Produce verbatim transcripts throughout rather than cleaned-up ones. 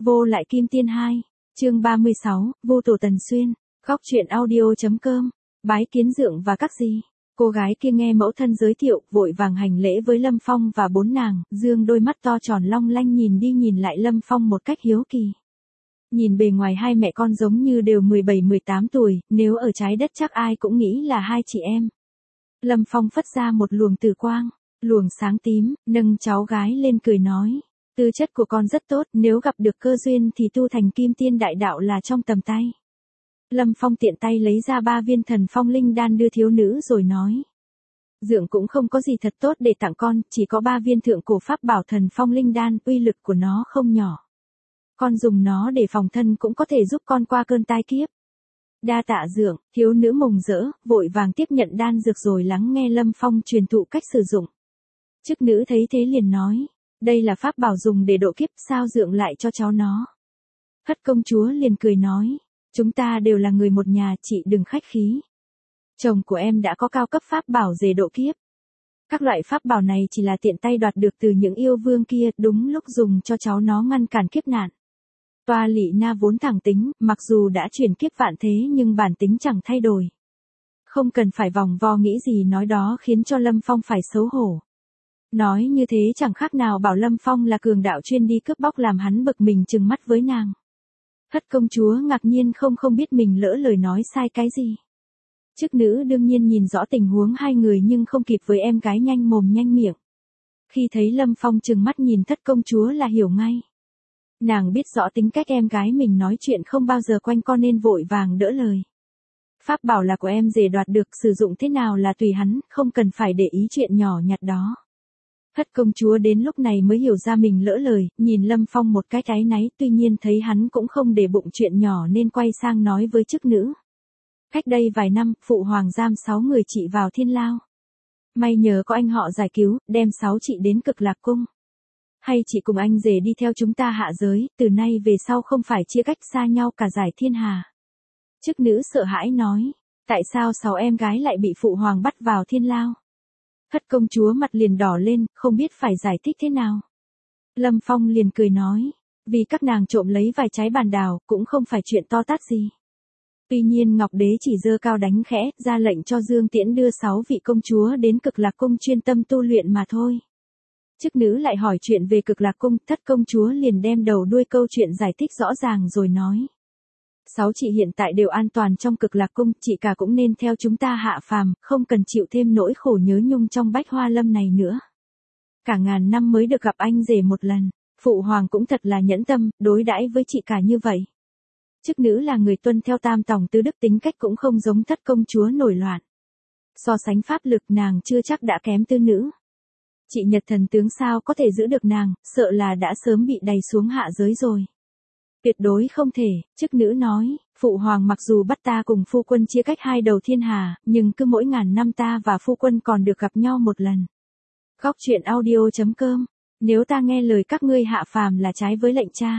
Vô lại kim tiên hai, chương ba mươi sáu, vô tổ tần xuyên, góc truyện audio.com, bái kiến dượng và các gì. Cô gái kia nghe mẫu thân giới thiệu, vội vàng hành lễ với Lâm Phong và bốn nàng, dương đôi mắt to tròn long lanh nhìn đi nhìn lại Lâm Phong một cách hiếu kỳ. Nhìn bề ngoài hai mẹ con giống như đều mười bảy mười tám tuổi, nếu ở trái đất chắc ai cũng nghĩ là hai chị em. Lâm Phong phất ra một luồng tử quang, luồng sáng tím, nâng cháu gái lên cười nói. Tư chất của con rất tốt, nếu gặp được cơ duyên thì tu thành kim tiên đại đạo là trong tầm tay. Lâm Phong tiện tay lấy ra ba viên thần phong linh đan đưa thiếu nữ rồi nói. Dượng cũng không có gì thật tốt để tặng con, chỉ có ba viên thượng cổ pháp bảo thần phong linh đan, uy lực của nó không nhỏ. Con dùng nó để phòng thân cũng có thể giúp con qua cơn tai kiếp. Đa tạ dượng, thiếu nữ mừng rỡ, vội vàng tiếp nhận đan dược rồi lắng nghe Lâm Phong truyền thụ cách sử dụng. Chức nữ thấy thế liền nói. Đây là pháp bảo dùng để độ kiếp, sao dượng lại cho cháu nó? Hất công chúa liền cười nói. Chúng ta đều là người một nhà, chị đừng khách khí. Chồng của em đã có cao cấp pháp bảo để độ kiếp. Các loại pháp bảo này chỉ là tiện tay đoạt được từ những yêu vương kia, đúng lúc dùng cho cháu nó ngăn cản kiếp nạn. Toa Lị Na vốn thẳng tính, mặc dù đã chuyển kiếp vạn thế nhưng bản tính chẳng thay đổi. Không cần phải vòng vo nghĩ gì nói đó khiến cho Lâm Phong phải xấu hổ. Nói như thế chẳng khác nào bảo Lâm Phong là cường đạo chuyên đi cướp bóc làm hắn bực mình trừng mắt với nàng. Hất công chúa ngạc nhiên không không biết mình lỡ lời nói sai cái gì. Chức nữ đương nhiên nhìn rõ tình huống hai người nhưng không kịp với em gái nhanh mồm nhanh miệng. Khi thấy Lâm Phong trừng mắt nhìn thất công chúa là hiểu ngay. Nàng biết rõ tính cách em gái mình nói chuyện không bao giờ quanh co nên vội vàng đỡ lời. Pháp bảo là của em dè đoạt được, sử dụng thế nào là tùy hắn, không cần phải để ý chuyện nhỏ nhặt đó. Hất công chúa đến lúc này mới hiểu ra mình lỡ lời, nhìn Lâm Phong một cái áy náy, tuy nhiên thấy hắn cũng không để bụng chuyện nhỏ nên quay sang nói với chức nữ. Cách đây vài năm, phụ hoàng giam sáu người chị vào thiên lao. May nhờ có anh họ giải cứu, đem sáu chị đến Cực Lạc Cung. Hay chị cùng anh rể đi theo chúng ta hạ giới, từ nay về sau không phải chia cách xa nhau cả giải thiên hà. Chức nữ sợ hãi nói, tại sao sáu em gái lại bị phụ hoàng bắt vào thiên lao? Hất công chúa mặt liền đỏ lên, không biết phải giải thích thế nào. Lâm Phong liền cười nói, vì các nàng trộm lấy vài trái bàn đào, cũng không phải chuyện to tát gì. Tuy nhiên Ngọc Đế chỉ giơ cao đánh khẽ, ra lệnh cho Dương Tiễn đưa sáu vị công chúa đến Cực Lạc Cung chuyên tâm tu luyện mà thôi. Chức nữ lại hỏi chuyện về Cực Lạc Cung, thất công chúa liền đem đầu đuôi câu chuyện giải thích rõ ràng rồi nói. Sáu chị hiện tại đều an toàn trong Cực Lạc Cung, chị cả cũng nên theo chúng ta hạ phàm, không cần chịu thêm nỗi khổ nhớ nhung trong Bách Hoa Lâm này nữa. Cả ngàn năm mới được gặp anh rể một lần, phụ hoàng cũng thật là nhẫn tâm, đối đãi với chị cả như vậy. Chức nữ là người tuân theo tam tòng tứ đức, tính cách cũng không giống thất công chúa nổi loạn. So sánh pháp lực nàng chưa chắc đã kém tư nữ. Chị Nhật thần tướng sao có thể giữ được nàng, sợ là đã sớm bị đày xuống hạ giới rồi. Tuyệt đối không thể, chức nữ nói, phụ hoàng mặc dù bắt ta cùng phu quân chia cách hai đầu thiên hà, nhưng cứ mỗi ngàn năm ta và phu quân còn được gặp nhau một lần. Góc truyện audio.com, nếu ta nghe lời các ngươi hạ phàm là trái với lệnh cha.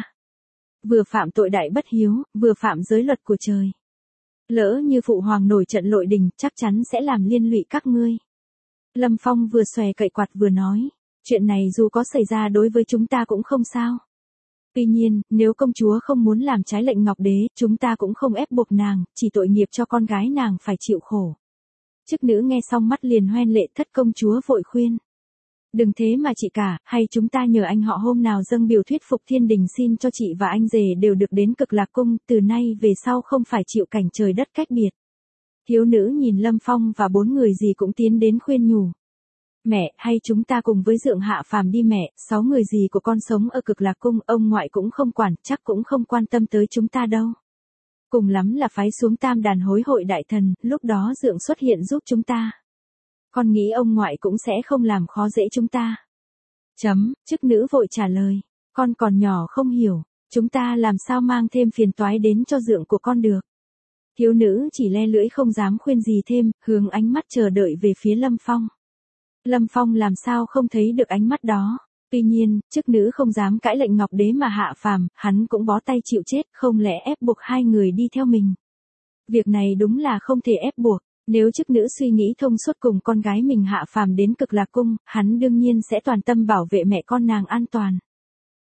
Vừa phạm tội đại bất hiếu, vừa phạm giới luật của trời. Lỡ như phụ hoàng nổi trận lội đình, chắc chắn sẽ làm liên lụy các ngươi. Lâm Phong vừa xòe cậy quạt vừa nói, chuyện này dù có xảy ra đối với chúng ta cũng không sao. Tuy nhiên, nếu công chúa không muốn làm trái lệnh Ngọc Đế, chúng ta cũng không ép buộc nàng, chỉ tội nghiệp cho con gái nàng phải chịu khổ. Chức nữ nghe xong mắt liền hoen lệ, thất công chúa vội khuyên. Đừng thế mà chị cả, hay chúng ta nhờ anh họ hôm nào dâng biểu thuyết phục thiên đình xin cho chị và anh rể đều được đến Cực Lạc Cung, từ nay về sau không phải chịu cảnh trời đất cách biệt. Thiếu nữ nhìn Lâm Phong và bốn người gì cũng tiến đến khuyên nhủ. Mẹ, hay chúng ta cùng với dượng hạ phàm đi mẹ, sáu người gì của con sống ở Cực Lạc Cung, ông ngoại cũng không quản, chắc cũng không quan tâm tới chúng ta đâu. Cùng lắm là phái xuống tam đàn hối hội đại thần, lúc đó dượng xuất hiện giúp chúng ta. Con nghĩ ông ngoại cũng sẽ không làm khó dễ chúng ta. Chấm, chức nữ vội trả lời, con còn nhỏ không hiểu, chúng ta làm sao mang thêm phiền toái đến cho dượng của con được. Thiếu nữ chỉ le lưỡi không dám khuyên gì thêm, hướng ánh mắt chờ đợi về phía Lâm Phong. Lâm Phong làm sao không thấy được ánh mắt đó. Tuy nhiên, chức nữ không dám cãi lệnh Ngọc Đế mà hạ phàm, hắn cũng bó tay chịu chết, không lẽ ép buộc hai người đi theo mình. Việc này đúng là không thể ép buộc, nếu chức nữ suy nghĩ thông suốt cùng con gái mình hạ phàm đến Cực Lạc Cung, hắn đương nhiên sẽ toàn tâm bảo vệ mẹ con nàng an toàn.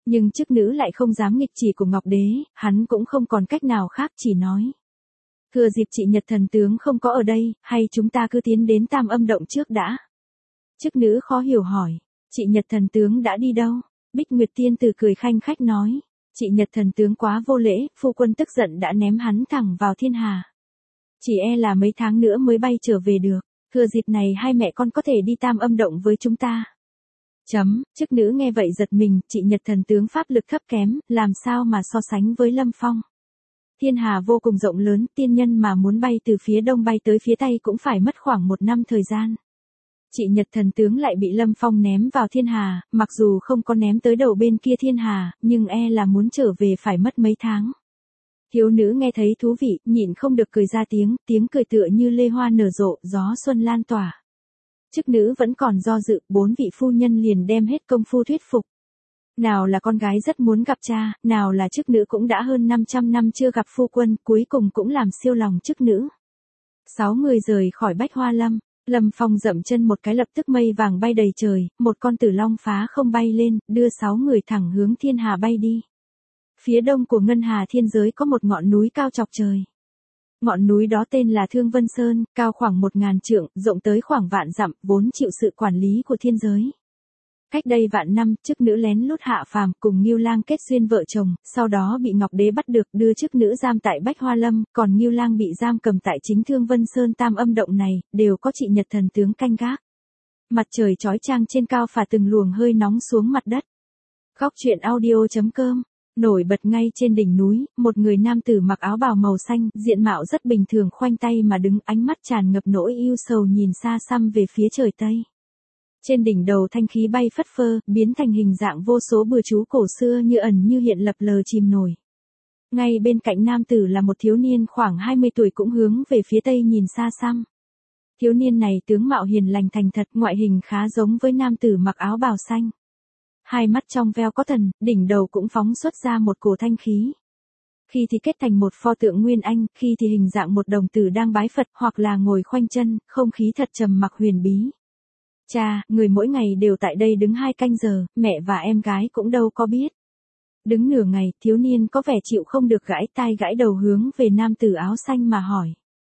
Nhưng chức nữ lại không dám nghịch chỉ của Ngọc Đế, hắn cũng không còn cách nào khác chỉ nói. Thừa dịp chị Nhật thần tướng không có ở đây, hay chúng ta cứ tiến đến Tam Âm Động trước đã. Chức nữ khó hiểu hỏi, chị Nhật thần tướng đã đi đâu? Bích Nguyệt Tiên Tử cười khanh khách nói, chị Nhật thần tướng quá vô lễ, phu quân tức giận đã ném hắn thẳng vào thiên hà. Chỉ e là mấy tháng nữa mới bay trở về được, thừa dịp này hai mẹ con có thể đi Tam Âm Động với chúng ta. Chấm, chức nữ nghe vậy giật mình, chị Nhật thần tướng pháp lực thấp kém, làm sao mà so sánh với Lâm Phong. Thiên hà vô cùng rộng lớn, tiên nhân mà muốn bay từ phía đông bay tới phía tây cũng phải mất khoảng một năm thời gian. Chị Nhật thần tướng lại bị Lâm Phong ném vào thiên hà, mặc dù không có ném tới đầu bên kia thiên hà, nhưng e là muốn trở về phải mất mấy tháng. Thiếu nữ nghe thấy thú vị, nhịn không được cười ra tiếng, tiếng cười tựa như lê hoa nở rộ, gió xuân lan tỏa. Chức nữ vẫn còn do dự, bốn vị phu nhân liền đem hết công phu thuyết phục. Nào là con gái rất muốn gặp cha, nào là chức nữ cũng đã hơn năm trăm năm chưa gặp phu quân, cuối cùng cũng làm siêu lòng chức nữ. Sáu người rời khỏi Bách Hoa Lâm, Lâm Phong dậm chân một cái lập tức mây vàng bay đầy trời, một con tử long phá không bay lên, đưa sáu người thẳng hướng thiên hà bay đi. Phía đông của Ngân Hà thiên giới có một ngọn núi cao chọc trời. Ngọn núi đó tên là Thương Vân Sơn, cao khoảng một ngàn trượng, rộng tới khoảng vạn dặm, vốn chịu sự quản lý của thiên giới. Cách đây vạn năm, chức nữ lén lút hạ phàm cùng Ngưu Lang kết duyên vợ chồng, sau đó bị Ngọc Đế bắt được đưa chức nữ giam tại Bách Hoa Lâm, còn Ngưu Lang bị giam cầm tại chính Thương Vân Sơn Tam Âm Động này, đều có chị Nhật thần tướng canh gác. Mặt trời chói chang trên cao phả từng luồng hơi nóng xuống mặt đất. Góc truyện audio chấm com. Nổi bật ngay trên đỉnh núi, một người nam tử mặc áo bào màu xanh, diện mạo rất bình thường khoanh tay mà đứng, ánh mắt tràn ngập nỗi yêu sầu nhìn xa xăm về phía trời Tây. Trên đỉnh đầu thanh khí bay phất phơ, biến thành hình dạng vô số bừa chú cổ xưa như ẩn như hiện lập lờ chìm nổi. Ngay bên cạnh nam tử là một thiếu niên khoảng hai mươi tuổi cũng hướng về phía Tây nhìn xa xăm. Thiếu niên này tướng mạo hiền lành thành thật, ngoại hình khá giống với nam tử mặc áo bào xanh. Hai mắt trong veo có thần, đỉnh đầu cũng phóng xuất ra một cổ thanh khí. Khi thì kết thành một pho tượng Nguyên Anh, khi thì hình dạng một đồng tử đang bái Phật hoặc là ngồi khoanh chân, không khí thật trầm mặc huyền bí. Cha, người mỗi ngày đều tại đây đứng hai canh giờ, mẹ và em gái cũng đâu có biết. Đứng nửa ngày, thiếu niên có vẻ chịu không được gãi tai gãi đầu hướng về nam tử áo xanh mà hỏi.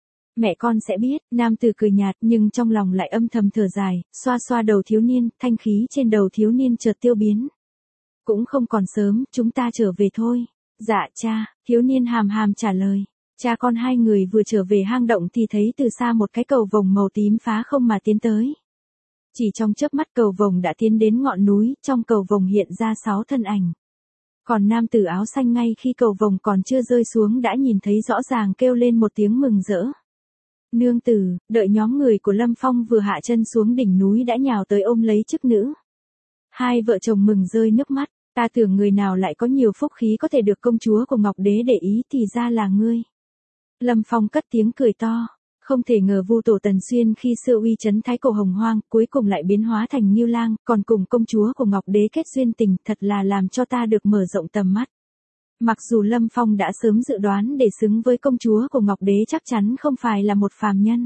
Mẹ con sẽ biết, nam tử cười nhạt nhưng trong lòng lại âm thầm thở dài, xoa xoa đầu thiếu niên, thanh khí trên đầu thiếu niên chợt tiêu biến. Cũng không còn sớm, chúng ta trở về thôi. Dạ cha, thiếu niên hàm hàm trả lời. Cha con hai người vừa trở về hang động thì thấy từ xa một cái cầu vồng màu tím phá không mà tiến tới. Chỉ trong chớp mắt cầu vồng đã tiến đến ngọn núi, trong cầu vồng hiện ra sáu thân ảnh. Còn nam tử áo xanh ngay khi cầu vồng còn chưa rơi xuống đã nhìn thấy rõ ràng kêu lên một tiếng mừng rỡ. Nương tử, đợi nhóm người của Lâm Phong vừa hạ chân xuống đỉnh núi đã nhào tới ôm lấy chức nữ. Hai vợ chồng mừng rơi nước mắt, ta tưởng người nào lại có nhiều phúc khí có thể được công chúa của Ngọc Đế để ý thì ra là ngươi. Lâm Phong cất tiếng cười to, không thể ngờ Vu Tổ Tần Xuyên khi xưa uy chấn thái cổ hồng hoang, cuối cùng lại biến hóa thành Ngưu Lang, còn cùng công chúa của Ngọc Đế kết duyên tình, thật là làm cho ta được mở rộng tầm mắt. Mặc dù Lâm Phong đã sớm dự đoán để xứng với công chúa của Ngọc Đế chắc chắn không phải là một phàm nhân.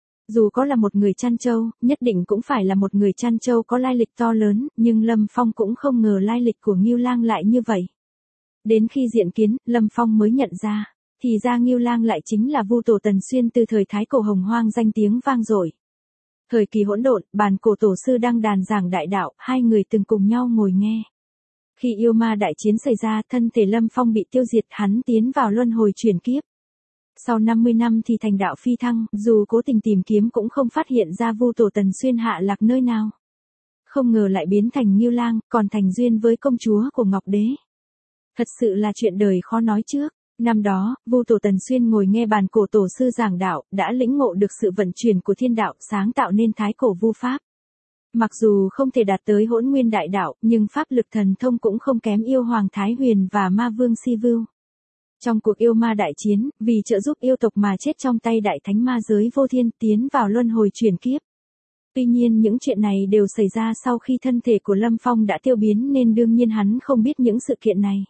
Dù có là một người chăn trâu, nhất định cũng phải là một người chăn trâu có lai lịch to lớn, nhưng Lâm Phong cũng không ngờ lai lịch của Ngưu Lang lại như vậy. Đến khi diện kiến, Lâm Phong mới nhận ra, thì ra Ngưu Lang lại chính là Vu Tổ Tần Xuyên từ thời thái cổ hồng hoang danh tiếng vang dội. Thời kỳ hỗn độn, bàn cổ tổ sư đăng đàn giảng đại đạo, hai người từng cùng nhau ngồi nghe. Khi yêu ma đại chiến xảy ra, thân thể Lâm Phong bị tiêu diệt, hắn tiến vào luân hồi chuyển kiếp. Sau năm mươi năm thì thành đạo phi thăng, dù cố tình tìm kiếm cũng không phát hiện ra Vu Tổ Tần Xuyên hạ lạc nơi nào. Không ngờ lại biến thành Ngưu Lang, còn thành duyên với công chúa của Ngọc Đế. Thật sự là chuyện đời khó nói trước. Năm đó, Vu Tổ Tần Xuyên ngồi nghe bàn cổ tổ sư giảng đạo, đã lĩnh ngộ được sự vận chuyển của thiên đạo, sáng tạo nên thái cổ vu pháp. Mặc dù không thể đạt tới hỗn nguyên đại đạo, nhưng pháp lực thần thông cũng không kém yêu hoàng Thái Huyền và ma vương Si Vưu. Trong cuộc yêu ma đại chiến, vì trợ giúp yêu tộc mà chết trong tay đại thánh ma giới vô thiên, tiến vào luân hồi chuyển kiếp. Tuy nhiên những chuyện này đều xảy ra sau khi thân thể của Lâm Phong đã tiêu biến nên đương nhiên hắn không biết những sự kiện này.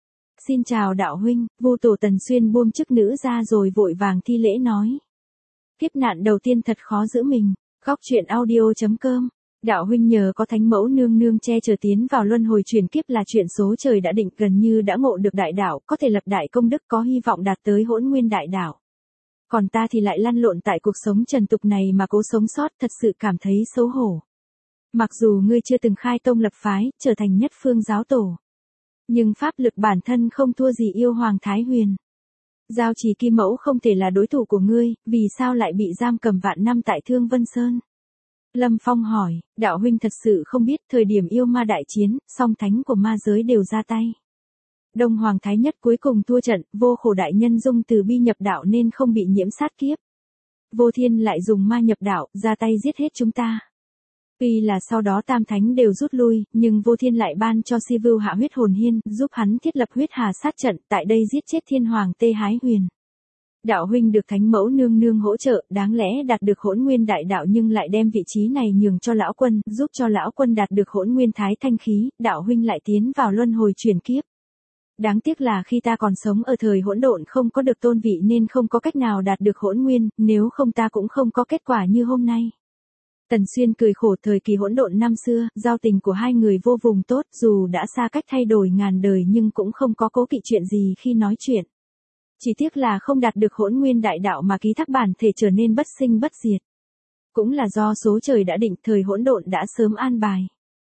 Xin chào đạo huynh, Vu Tổ Tần Xuyên buông chức nữ ra rồi vội vàng thi lễ nói. Kiếp nạn đầu tiên thật khó giữ mình. Góc truyện audio chấm com Đạo huynh nhờ có thánh mẫu nương nương che chở tiến vào luân hồi chuyển kiếp là chuyện số trời đã định, gần như đã ngộ được đại đạo, có thể lập đại công đức, có hy vọng đạt tới hỗn nguyên đại đạo. Còn ta thì lại lăn lộn tại cuộc sống trần tục này mà cố sống sót, thật sự cảm thấy xấu hổ. Mặc dù ngươi chưa từng khai tông lập phái, trở thành nhất phương giáo tổ, nhưng pháp lực bản thân không thua gì yêu hoàng Thái Huyền. Giao Trì Kim Mẫu không thể là đối thủ của ngươi, vì sao lại bị giam cầm vạn năm tại Thương Vân Sơn? Lâm Phong hỏi, đạo huynh thật sự không biết, thời điểm yêu ma đại chiến, song thánh của ma giới đều ra tay. Đông Hoàng Thái Nhất cuối cùng thua trận, Vô Khổ đại nhân dung từ bi nhập đạo nên không bị nhiễm sát kiếp. Vô Thiên lại dùng ma nhập đạo, ra tay giết hết chúng ta. Tuy là sau đó tam thánh đều rút lui, nhưng Vô Thiên lại ban cho Si Vưu hạ huyết hồn hiên, giúp hắn thiết lập huyết hà sát trận, tại đây giết chết Thiên Hoàng Tê Hái Huyền. Đạo huynh được thánh mẫu nương nương hỗ trợ, đáng lẽ đạt được hỗn nguyên đại đạo nhưng lại đem vị trí này nhường cho lão quân, giúp cho lão quân đạt được hỗn nguyên thái thanh khí, đạo huynh lại tiến vào luân hồi chuyển kiếp. Đáng tiếc là khi ta còn sống ở thời hỗn độn không có được tôn vị nên không có cách nào đạt được hỗn nguyên, nếu không ta cũng không có kết quả như hôm nay. Tần Xuyên cười khổ, thời kỳ hỗn độn năm xưa, giao tình của hai người vô cùng tốt, dù đã xa cách thay đổi ngàn đời nhưng cũng không có cố kỵ chuyện gì khi nói chuyện. Chỉ tiếc là không đạt được hỗn nguyên đại đạo mà ký thác bản thể trở nên bất sinh bất diệt. Cũng là do số trời đã định, thời hỗn độn đã sớm an bài.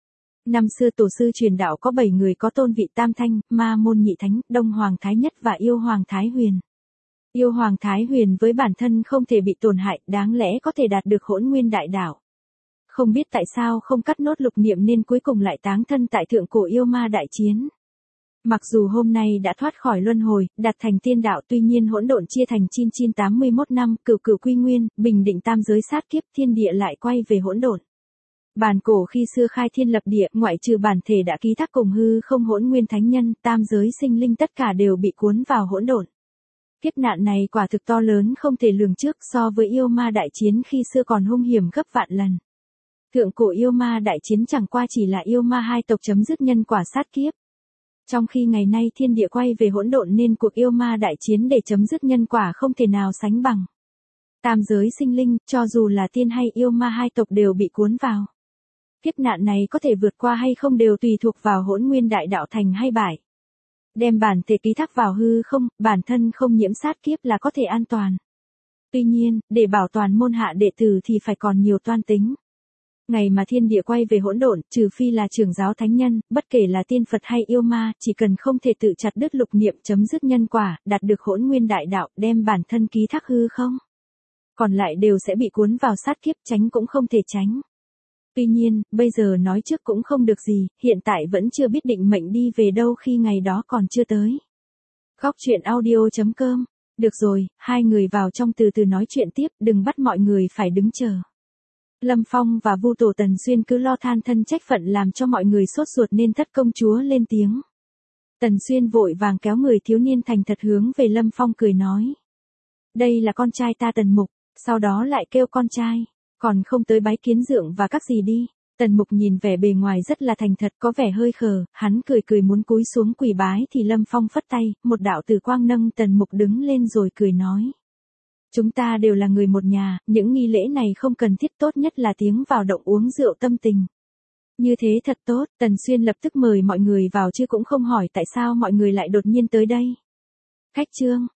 Năm xưa tổ sư truyền đạo có bảy người có tôn vị tam thanh, Ma Môn Nhị Thánh, Đông Hoàng Thái Nhất và Yêu Hoàng Thái Huyền. Yêu Hoàng Thái Huyền với bản thân không thể bị tổn hại, đáng lẽ có thể đạt được hỗn nguyên đại đạo. Không biết tại sao không cắt nốt lục niệm nên cuối cùng lại táng thân tại thượng cổ yêu ma đại chiến. Mặc dù hôm nay đã thoát khỏi luân hồi, đạt thành tiên đạo, tuy nhiên hỗn độn chia thành chín chín tám mươi mốt năm, cửu cửu quy nguyên, bình định tam giới sát kiếp, thiên địa lại quay về hỗn độn. Bản cổ khi xưa khai thiên lập địa, ngoại trừ bản thể đã ký thác cùng hư không hỗn nguyên thánh nhân, tam giới sinh linh tất cả đều bị cuốn vào hỗn độn. Kiếp nạn này quả thực to lớn không thể lường trước, so với yêu ma đại chiến khi xưa còn hung hiểm gấp vạn lần. Thượng cổ yêu ma đại chiến chẳng qua chỉ là yêu ma hai tộc chấm dứt nhân quả sát kiếp. Trong khi ngày nay thiên địa quay về hỗn độn nên cuộc yêu ma đại chiến để chấm dứt nhân quả không thể nào sánh bằng. Tam giới sinh linh, cho dù là tiên hay yêu ma hai tộc đều bị cuốn vào. Kiếp nạn này có thể vượt qua hay không đều tùy thuộc vào hỗn nguyên đại đạo thành hay bại. Đem bản thể ký thác vào hư không, bản thân không nhiễm sát kiếp là có thể an toàn. Tuy nhiên, để bảo toàn môn hạ đệ tử thì phải còn nhiều toan tính. Ngày mà thiên địa quay về hỗn độn, trừ phi là trưởng giáo thánh nhân, bất kể là tiên Phật hay yêu ma, chỉ cần không thể tự chặt đứt lục niệm chấm dứt nhân quả, đạt được hỗn nguyên đại đạo, đem bản thân ký thác hư không. Còn lại đều sẽ bị cuốn vào sát kiếp, tránh cũng không thể tránh. Tuy nhiên, bây giờ nói trước cũng không được gì, hiện tại vẫn chưa biết định mệnh đi về đâu khi ngày đó còn chưa tới. Góc truyện audio chấm com. Được rồi, hai người vào trong từ từ nói chuyện tiếp, đừng bắt mọi người phải đứng chờ. Lâm Phong và Vu Tổ Tần Xuyên cứ lo than thân trách phận làm cho mọi người sốt ruột nên thất công chúa lên tiếng. Tần Xuyên vội vàng kéo người thiếu niên thành thật hướng về Lâm Phong cười nói. Đây là con trai ta Tần Mục, sau đó lại kêu con trai, còn không tới bái kiến dượng và các gì đi. Tần Mục nhìn vẻ bề ngoài rất là thành thật, có vẻ hơi khờ, hắn cười cười muốn cúi xuống quỳ bái thì Lâm Phong phất tay, một đạo tử quang nâng Tần Mục đứng lên rồi cười nói. Chúng ta đều là người một nhà, những nghi lễ này không cần thiết, tốt nhất là tiếng vào động uống rượu tâm tình. Như thế thật tốt, Tần Xuyên lập tức mời mọi người vào chứ cũng không hỏi tại sao mọi người lại đột nhiên tới đây. Khách trương,